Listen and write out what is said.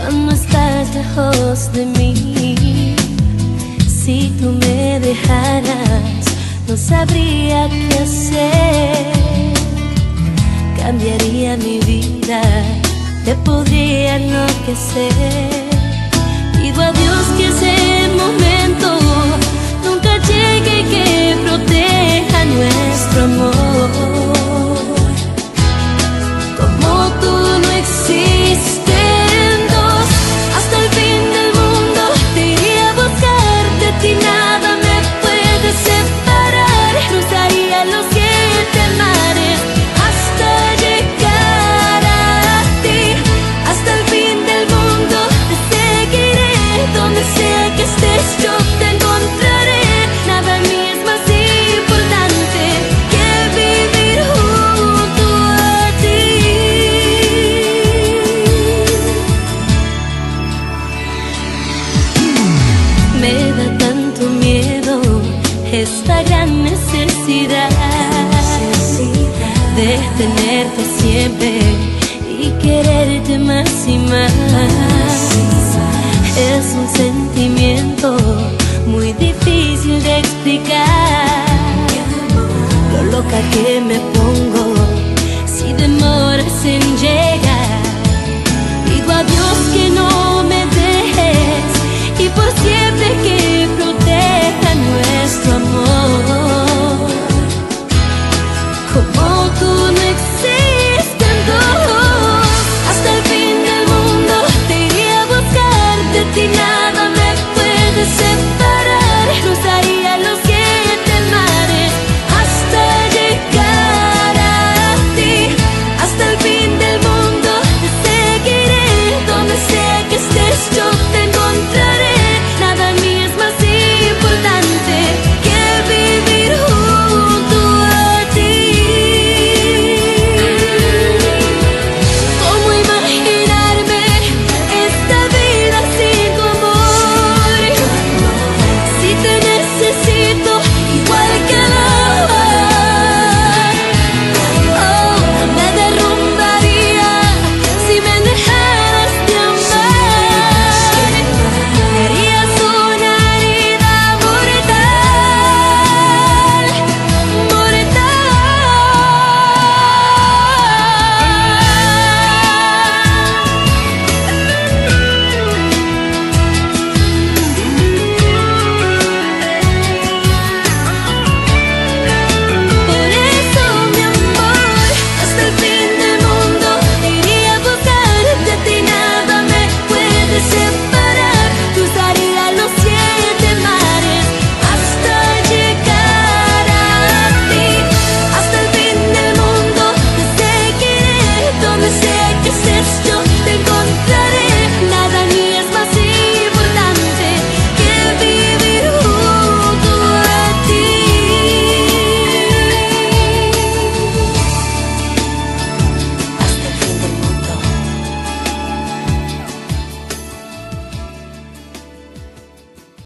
cuando estás lejos de mí. Si tú me dejaras, no sabría qué hacer. Cambiaría mi vida, te podría enloquecer. Pido a Dios que ese momento nunca llegue y que proteja nuestro amor. Como tú no existen dos, hasta el fin del mundo te iré a buscar. De ti nada me puede separar. Cruzaría los 7 mares hasta llegar a ti. Hasta el fin del mundo te seguiré. Donde sea que estés yo te encontraré. Nada en mí es más importante que vivir junto a ti. Me da tanto miedo esta gran necesidad de tenerte siempre y quererte más y más. Es un sentimiento muy difícil de explicar, lo loca que me pongo